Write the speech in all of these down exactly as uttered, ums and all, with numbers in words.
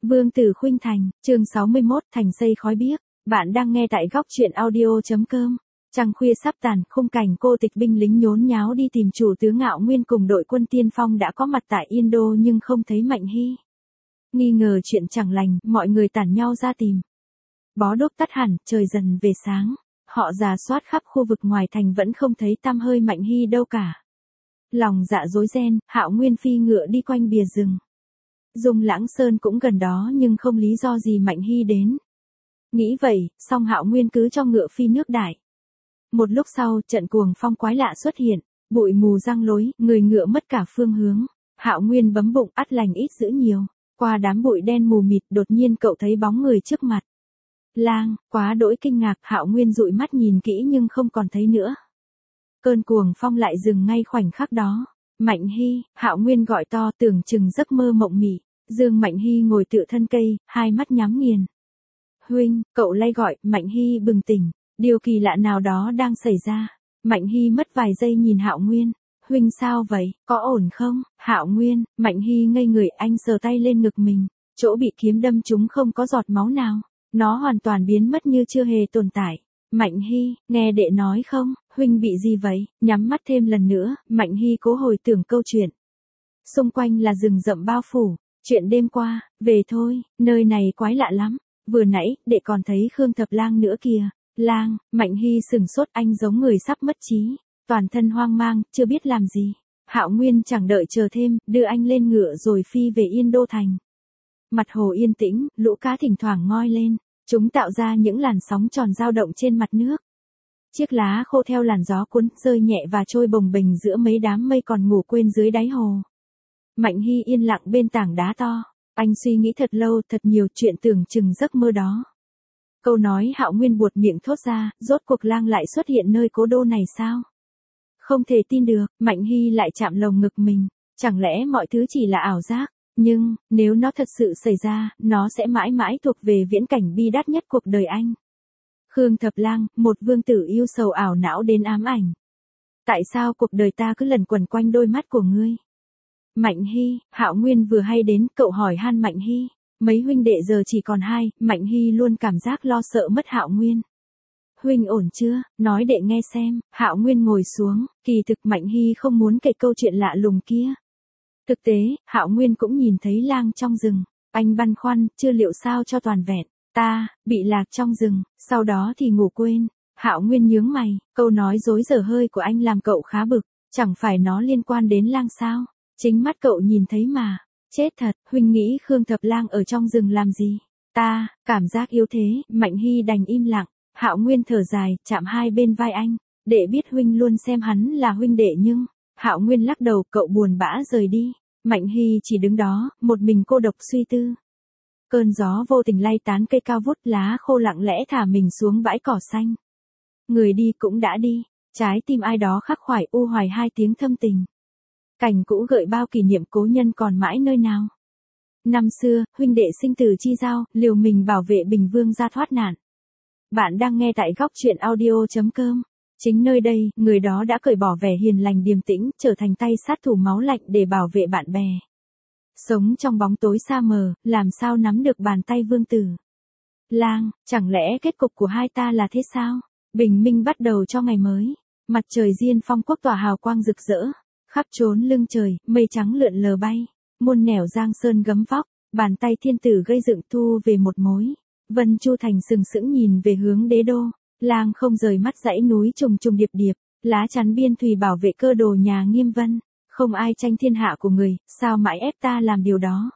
Vương tử khuynh thành, chương sáu mươi mốt, thành xây khói biếc. Bạn đang nghe tại góc truyện audio.com. Trăng khuya sắp tàn, khung cảnh cô tịch binh lính nhốn nháo đi tìm chủ tướng Ngạo Nguyên cùng đội quân tiên phong đã có mặt tại Yên Đô nhưng không thấy Mạnh Hy. Nghi ngờ chuyện chẳng lành, mọi người tản nhau ra tìm. Bó đuốc tắt hẳn, trời dần về sáng. Họ rà soát khắp khu vực ngoài thành vẫn không thấy tăm hơi Mạnh Hy đâu cả. Lòng dạ rối ren, Hạo Nguyên phi ngựa đi quanh bìa rừng. Dung Lãng Sơn cũng gần đó nhưng không lý do gì Mạnh Hy đến. Nghĩ vậy, song Hạo Nguyên cứ cho ngựa phi nước đại. Một lúc sau, trận cuồng phong quái lạ xuất hiện, bụi mù răng lối, người ngựa mất cả phương hướng. Hạo Nguyên bấm bụng, ắt lành ít dữ nhiều. Qua đám bụi đen mù mịt, đột nhiên cậu thấy bóng người trước mặt. Lang, quá đỗi kinh ngạc, Hạo Nguyên dụi mắt nhìn kỹ nhưng không còn thấy nữa. Cơn cuồng phong lại dừng ngay khoảnh khắc đó. Mạnh Hy, Hạo Nguyên gọi to, tưởng chừng giấc mơ mộng mị. Dương Mạnh Hy ngồi tựa thân cây, hai mắt nhắm nghiền. Huynh, cậu lay gọi, Mạnh Hy bừng tỉnh, điều kỳ lạ nào đó đang xảy ra. Mạnh Hy mất vài giây nhìn Hạo Nguyên. Huynh sao vậy, có ổn không? Hạo Nguyên, Mạnh Hy ngây người, anh sờ tay lên ngực mình. Chỗ bị kiếm đâm trúng không có giọt máu nào. Nó hoàn toàn biến mất như chưa hề tồn tại. Mạnh Hy, nghe đệ nói không, huynh bị gì vậy? Nhắm mắt thêm lần nữa, Mạnh Hy cố hồi tưởng câu chuyện. Xung quanh là rừng rậm bao phủ, chuyện đêm qua, về thôi, nơi này quái lạ lắm. Vừa nãy, đệ còn thấy Khương Thập Lang nữa kìa. Lang, Mạnh Hy sừng sốt, anh giống người sắp mất trí, toàn thân hoang mang, chưa biết làm gì. Hạo Nguyên chẳng đợi chờ thêm, đưa anh lên ngựa rồi phi về Yên Đô thành. Mặt hồ yên tĩnh, lũ cá thỉnh thoảng ngoi lên. Chúng tạo ra những làn sóng tròn dao động trên mặt nước. Chiếc lá khô theo làn gió cuốn, rơi nhẹ và trôi bồng bềnh giữa mấy đám mây còn ngủ quên dưới đáy hồ. Mạnh Hy yên lặng bên tảng đá to. Anh suy nghĩ thật lâu, thật nhiều chuyện tưởng chừng giấc mơ đó. Câu nói Hạo Nguyên buột miệng thốt ra, rốt cuộc Lang lại xuất hiện nơi cố đô này sao? Không thể tin được, Mạnh Hy lại chạm lồng ngực mình. Chẳng lẽ mọi thứ chỉ là ảo giác? Nhưng, nếu nó thật sự xảy ra, nó sẽ mãi mãi thuộc về viễn cảnh bi đát nhất cuộc đời anh. Khương Thập Lang, một vương tử yêu sầu ảo não đến ám ảnh. Tại sao cuộc đời ta cứ lẩn quẩn quanh đôi mắt của ngươi? Mạnh Hy, Hạo Nguyên vừa hay đến, cậu hỏi han Mạnh Hy. Mấy huynh đệ giờ chỉ còn hai, Mạnh Hy luôn cảm giác lo sợ mất Hạo Nguyên. Huynh ổn chưa, nói đệ nghe xem. Hạo Nguyên ngồi xuống, kỳ thực Mạnh Hy không muốn kể câu chuyện lạ lùng kia. Thực tế, Hạo Nguyên cũng nhìn thấy Lang trong rừng. Anh băn khoăn, chưa liệu sao cho toàn vẹn. Ta, bị lạc trong rừng, sau đó thì ngủ quên. Hạo Nguyên nhướng mày, câu nói dối dở hơi của anh làm cậu khá bực. Chẳng phải nó liên quan đến Lang sao? Chính mắt cậu nhìn thấy mà. Chết thật, huynh nghĩ Khương Thập Lang ở trong rừng làm gì? Ta, cảm giác yếu thế, Mạnh Hy đành im lặng. Hạo Nguyên thở dài, chạm hai bên vai anh. Đệ biết huynh luôn xem hắn là huynh đệ nhưng... Hạo Nguyên lắc đầu, cậu buồn bã rời đi. Mạnh Hy chỉ đứng đó, một mình cô độc suy tư. Cơn gió vô tình lay tán cây cao vút, lá khô lặng lẽ thả mình xuống bãi cỏ xanh. Người đi cũng đã đi, trái tim ai đó khắc khoải u hoài hai tiếng thâm tình. Cảnh cũ gợi bao kỷ niệm cố nhân còn mãi nơi nào. Năm xưa, huynh đệ sinh tử chi giao, liều mình bảo vệ Bình Vương ra thoát nạn. Bạn đang nghe tại góc truyện audio.com. Chính nơi đây, người đó đã cởi bỏ vẻ hiền lành điềm tĩnh, trở thành tay sát thủ máu lạnh để bảo vệ bạn bè. Sống trong bóng tối sa mờ, làm sao nắm được bàn tay vương tử. Lang, chẳng lẽ kết cục của hai ta là thế sao? Bình minh bắt đầu cho ngày mới. Mặt trời diên phong quốc tỏa hào quang rực rỡ. Khắp chốn lưng trời, mây trắng lượn lờ bay. Muôn nẻo giang sơn gấm vóc, bàn tay thiên tử gây dựng thu về một mối. Vân Chu Thành sừng sững nhìn về hướng đế đô. Lang không rời mắt dãy núi trùng trùng điệp điệp, lá chắn biên thùy bảo vệ cơ đồ nhà Nghiêm Vân. Không ai tranh thiên hạ của người, sao mãi ép ta làm điều đó?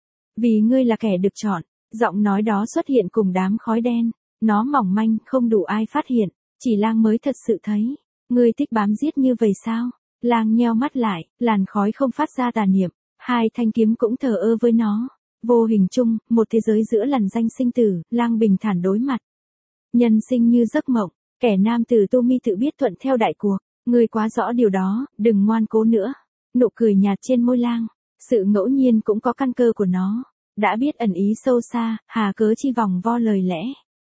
Vì ngươi là kẻ được chọn, giọng nói đó xuất hiện cùng đám khói đen. Nó mỏng manh, không đủ ai phát hiện, chỉ Lang mới thật sự thấy. Ngươi thích bám giết như vậy sao? Lang nheo mắt lại, làn khói không phát ra tà niệm, hai thanh kiếm cũng thờ ơ với nó. Vô hình chung, một thế giới giữa lằn danh sinh tử, Lang bình thản đối mặt. Nhân sinh như giấc mộng, kẻ nam tử tu mi tự biết thuận theo đại cuộc. Ngươi quá rõ điều đó, đừng ngoan cố nữa. Nụ cười nhạt trên môi Lang, sự ngẫu nhiên cũng có căn cơ của nó. Đã biết ẩn ý sâu xa, hà cớ chi vòng vo lời lẽ.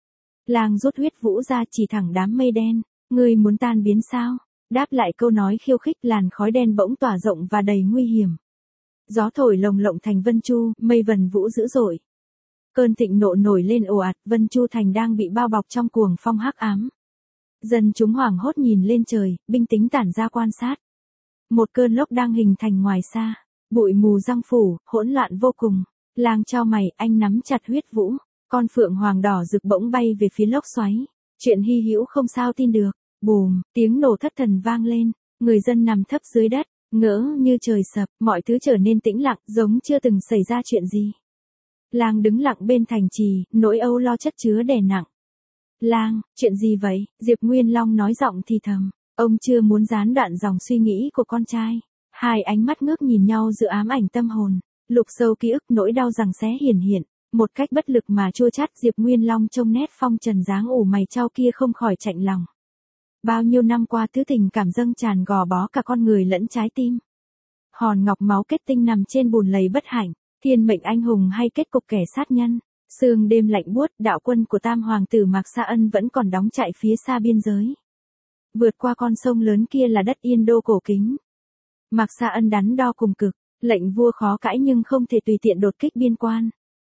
Lang rút huyết vũ ra chỉ thẳng đám mây đen. Ngươi muốn tan biến sao? Đáp lại câu nói khiêu khích, làn khói đen bỗng tỏa rộng và đầy nguy hiểm. Gió thổi lồng lộng thành Vân Chu, mây vần vũ dữ dội. Cơn thịnh nộ nổi lên ồ ạt, Vân Chu Thành đang bị bao bọc trong cuồng phong hắc ám. Dân chúng hoảng hốt nhìn lên trời, binh tính tản ra quan sát. Một cơn lốc đang hình thành ngoài xa, bụi mù giăng phủ, hỗn loạn vô cùng. Lang chau mày, anh nắm chặt huyết vũ, con phượng hoàng đỏ rực bỗng bay về phía lốc xoáy. Chuyện hy hữu không sao tin được. Bùm, tiếng nổ thất thần vang lên, người dân nằm thấp dưới đất, ngỡ như trời sập, mọi thứ trở nên tĩnh lặng, giống chưa từng xảy ra chuyện gì. Lang đứng lặng bên thành trì, nỗi âu lo chất chứa đè nặng. Lang, chuyện gì vậy? Diệp Nguyên Long nói giọng thì thầm, ông chưa muốn gián đoạn dòng suy nghĩ của con trai. Hai ánh mắt ngước nhìn nhau giữa ám ảnh tâm hồn, lục sâu ký ức nỗi đau rằng xé hiển hiện, một cách bất lực mà chua chát. Diệp Nguyên Long trông nét phong trần dáng ủ mày chau kia không khỏi chạnh lòng. Bao nhiêu năm qua thứ tình cảm dâng tràn gò bó cả con người lẫn trái tim. Hòn ngọc máu kết tinh nằm trên bùn lầy bất hạnh, thiên mệnh anh hùng hay kết cục kẻ sát nhân. Sương đêm lạnh buốt, đạo quân của tam hoàng tử Mạc Sa Ân vẫn còn đóng trại phía xa biên giới. Vượt qua con sông lớn kia là đất Yên Đô cổ kính. Mạc Sa Ân đắn đo cùng cực, lệnh vua khó cãi nhưng không thể tùy tiện đột kích biên quan.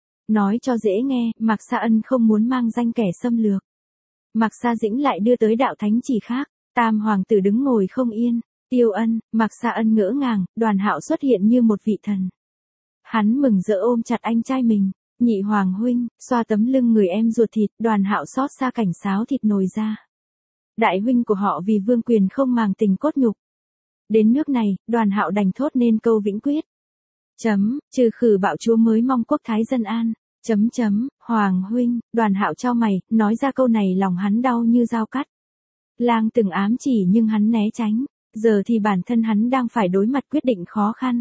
Nói cho dễ nghe, Mạc Sa Ân không muốn mang danh kẻ xâm lược. Mạc Sa Dĩnh lại đưa tới đạo thánh chỉ khác, tam hoàng tử đứng ngồi không yên. Tiêu Ân, Mạc Sa Ân ngỡ ngàng, Đoàn Hạo xuất hiện như một vị thần. Hắn mừng rỡ ôm chặt anh trai mình. Nhị hoàng huynh, xoa tấm lưng người em ruột thịt. Đoàn Hạo xót xa cảnh sáo thịt nồi ra. Đại huynh của họ vì vương quyền không màng tình cốt nhục. Đến nước này, Đoàn Hạo đành thốt nên câu vĩnh quyết. Chấm, trừ khử bạo chúa mới mong quốc thái dân an. Chấm chấm, hoàng huynh. Đoàn Hạo chau mày, nói ra câu này lòng hắn đau như dao cắt. Lang từng ám chỉ nhưng hắn né tránh, giờ thì bản thân hắn đang phải đối mặt quyết định khó khăn.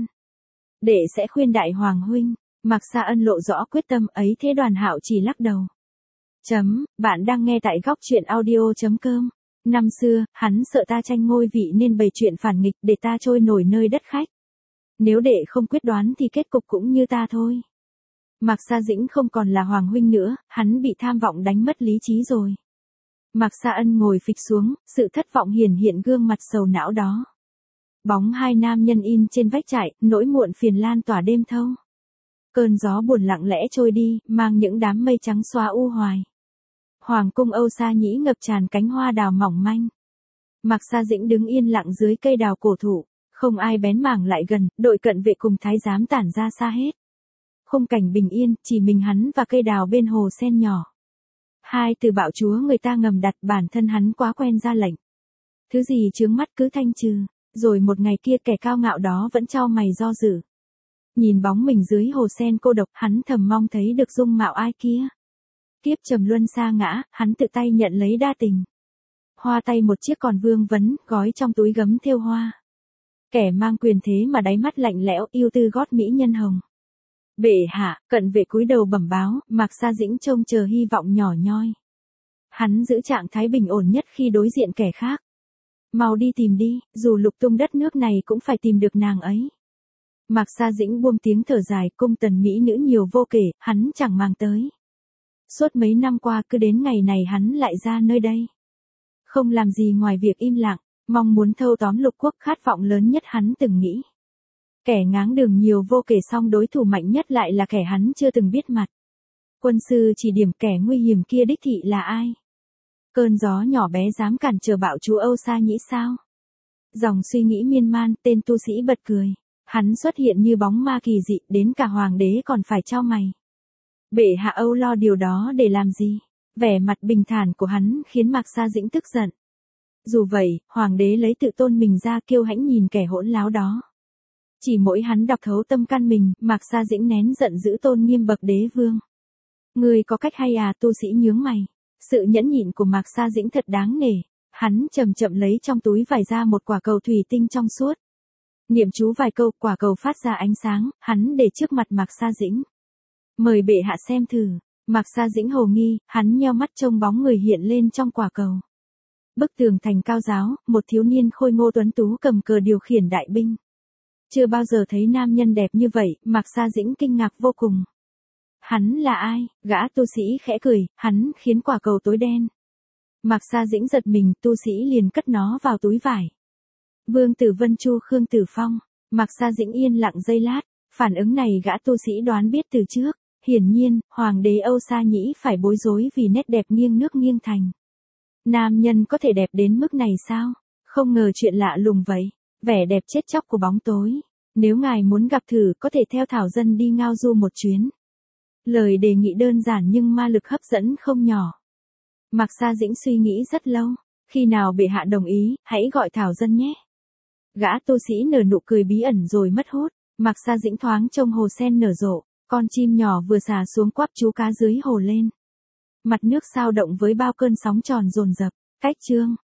Đệ sẽ khuyên đại hoàng huynh. Mạc Sa Ân lộ rõ quyết tâm ấy, thế Đoàn Hạo chỉ lắc đầu. Chấm, bạn đang nghe tại góc truyện audio chấm com. Năm xưa, hắn sợ ta tranh ngôi vị nên bày chuyện phản nghịch để ta trôi nổi nơi đất khách. Nếu đệ không quyết đoán thì kết cục cũng như ta thôi. Mạc Sa Dĩnh không còn là hoàng huynh nữa, hắn bị tham vọng đánh mất lý trí rồi. Mạc Sa Ân ngồi phịch xuống, sự thất vọng hiển hiện gương mặt sầu não đó. Bóng hai nam nhân in trên vách trại, nỗi muộn phiền lan tỏa đêm thâu. Cơn gió buồn lặng lẽ trôi đi, mang những đám mây trắng xóa u hoài. Hoàng cung Âu Sa Nhĩ ngập tràn cánh hoa đào mỏng manh. Mạc Sa Dĩnh đứng yên lặng dưới cây đào cổ thụ, không ai bén mảng lại gần, đội cận vệ cùng thái giám tản ra xa hết. Khung cảnh bình yên, chỉ mình hắn và cây đào bên hồ sen nhỏ. Hai từ bạo chúa người ta ngầm đặt, bản thân hắn quá quen ra lệnh. Thứ gì chướng mắt cứ thanh trừ, rồi một ngày kia kẻ cao ngạo đó vẫn chau mày do dự. Nhìn bóng mình dưới hồ sen cô độc, hắn thầm mong thấy được dung mạo ai kia. Kiếp trầm luân sa ngã, hắn tự tay nhận lấy đa tình. Hoa tay một chiếc còn vương vấn, gói trong túi gấm thêu hoa. Kẻ mang quyền thế mà đáy mắt lạnh lẽo, yêu tư gót mỹ nhân hồng. Bệ hạ, cận vệ cúi đầu bẩm báo, Mạc Sa Dĩnh trông chờ hy vọng nhỏ nhoi. Hắn giữ trạng thái bình ổn nhất khi đối diện kẻ khác. Mau đi tìm đi, dù lục tung đất nước này cũng phải tìm được nàng ấy. Mạc Sa Dĩnh buông tiếng thở dài, cung tần mỹ nữ nhiều vô kể, hắn chẳng mang tới. Suốt mấy năm qua cứ đến ngày này hắn lại ra nơi đây. Không làm gì ngoài việc im lặng, mong muốn thâu tóm lục quốc, khát vọng lớn nhất hắn từng nghĩ. Kẻ ngáng đường nhiều vô kể, song đối thủ mạnh nhất lại là kẻ hắn chưa từng biết mặt. Quân sư chỉ điểm kẻ nguy hiểm kia đích thị là ai? Cơn gió nhỏ bé dám cản trở bạo chúa Âu Sa Nhĩ sao? Dòng suy nghĩ miên man, tên tu sĩ bật cười. Hắn xuất hiện như bóng ma kỳ dị, đến cả hoàng đế còn phải chau mày. Bệ hạ âu lo điều đó để làm gì? Vẻ mặt bình thản của hắn khiến Mạc Sa Dĩnh tức giận. Dù vậy, hoàng đế lấy tự tôn mình ra, kiêu hãnh nhìn kẻ hỗn láo đó. Chỉ mỗi hắn đọc thấu tâm can mình, Mạc Sa Dĩnh nén giận giữ tôn nghiêm bậc đế vương. Người có cách hay à? Tu sĩ nhướng mày. Sự nhẫn nhịn của Mạc Sa Dĩnh thật đáng nể. Hắn chậm chậm lấy trong túi vải ra một quả cầu thủy tinh trong suốt. Niệm chú vài câu, quả cầu phát ra ánh sáng, hắn để trước mặt Mạc Sa Dĩnh. Mời bệ hạ xem thử. Mạc Sa Dĩnh hồ nghi, hắn nheo mắt trông bóng người hiện lên trong quả cầu. Bức tường thành cao giáo, một thiếu niên khôi ngô tuấn tú cầm cờ điều khiển đại binh. Chưa bao giờ thấy nam nhân đẹp như vậy, Mạc Sa Dĩnh kinh ngạc vô cùng. Hắn là ai? Gã tu sĩ khẽ cười, hắn khiến quả cầu tối đen. Mạc Sa Dĩnh giật mình, tu sĩ liền cất nó vào túi vải. Vương tử Vân Chu Khương Tử Phong. Mạc Sa Dĩnh yên lặng giây lát, phản ứng này gã tu sĩ đoán biết từ trước, Hiển nhiên, hoàng đế Âu Sa Nhĩ phải bối rối vì nét đẹp nghiêng nước nghiêng thành. Nam nhân có thể đẹp đến mức này sao? Không ngờ chuyện lạ lùng vậy. Vẻ đẹp chết chóc của bóng tối. Nếu ngài muốn gặp thử có thể theo Thảo Dân đi ngao du một chuyến. Lời đề nghị đơn giản nhưng ma lực hấp dẫn không nhỏ. Mạc Sa Dĩnh suy nghĩ rất lâu. Khi nào bệ hạ đồng ý, hãy gọi Thảo Dân nhé. Gã tu sĩ nở nụ cười bí ẩn rồi mất hút. Mạc Sa Dĩnh thoáng trông hồ sen nở rộ. Con chim nhỏ vừa xà xuống quắp chú cá dưới hồ lên. Mặt nước sao động với bao cơn sóng tròn dồn dập. Cách chương